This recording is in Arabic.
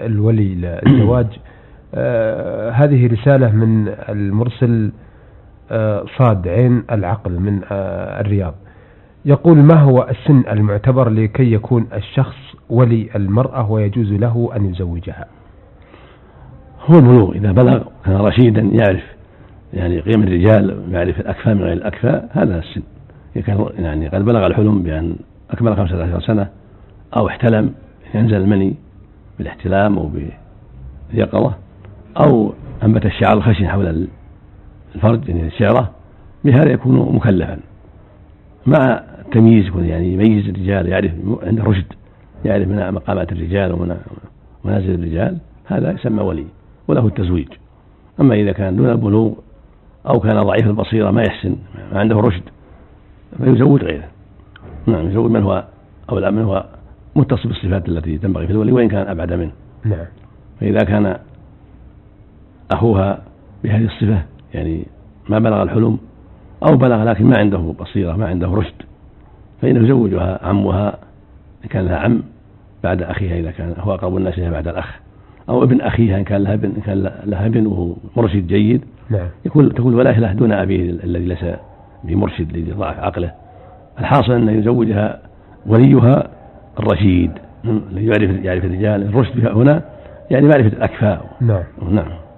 الولي للزواج. هذه رسالة من المرسل صاد عين العقل من الرياض، يقول: ما هو السن المعتبر لكي يكون الشخص ولي المرأة ويجوز له أن يزوجها؟ هو البلوغ، إذا بلغ كان رشيدا يعرف يعني قيم الرجال ويعرف الأكفاء من غير الأكفاء، هذا السن. إذا كان يعني قد بلغ الحلم بأن أكمل 15 سنة أو احتلم، ينزل المني بالاحتلام أو باليقظة، أو أنبت الشعر الخشن حول الفرج يعني الشعرة، بهذا يكون مكلفا مع التمييز، يكون يعني يميز الرجال، يعرف عنده رشد، يعرف من مقامات الرجال ومنازل الرجال، هذا يسمى ولي وله التزويج. أما إذا كان دون البلوغ أو كان ضعيف البصيرة ما يحسن، ما عنده رشد، فيزوج غيره. نعم، يزوج من هو أو من هو متصف بالصفات التي تنبغي في الولي وإن كان أبعد منه. نعم. فإذا كان أخوها بهذه الصفة يعني ما بلغ الحلم أو بلغ لكن ما عنده بصيرة ما عنده رشد، فإنه يزوجها عمها إن كان لها عم بعد أخيها، إذا كان هو أقرب الناس إليها بعد الأخ، أو ابن أخيها إن كان لها ابن وهو مرشد جيد. نعم. تكون ولاية له دون أبيه الذي ليس بمرشد الذي ضعف عقله. الحاصل أن يزوجها وليها الرشيد الذي يعرف الرجال. الرشد هنا يعني معرفة الأكفاء. نعم.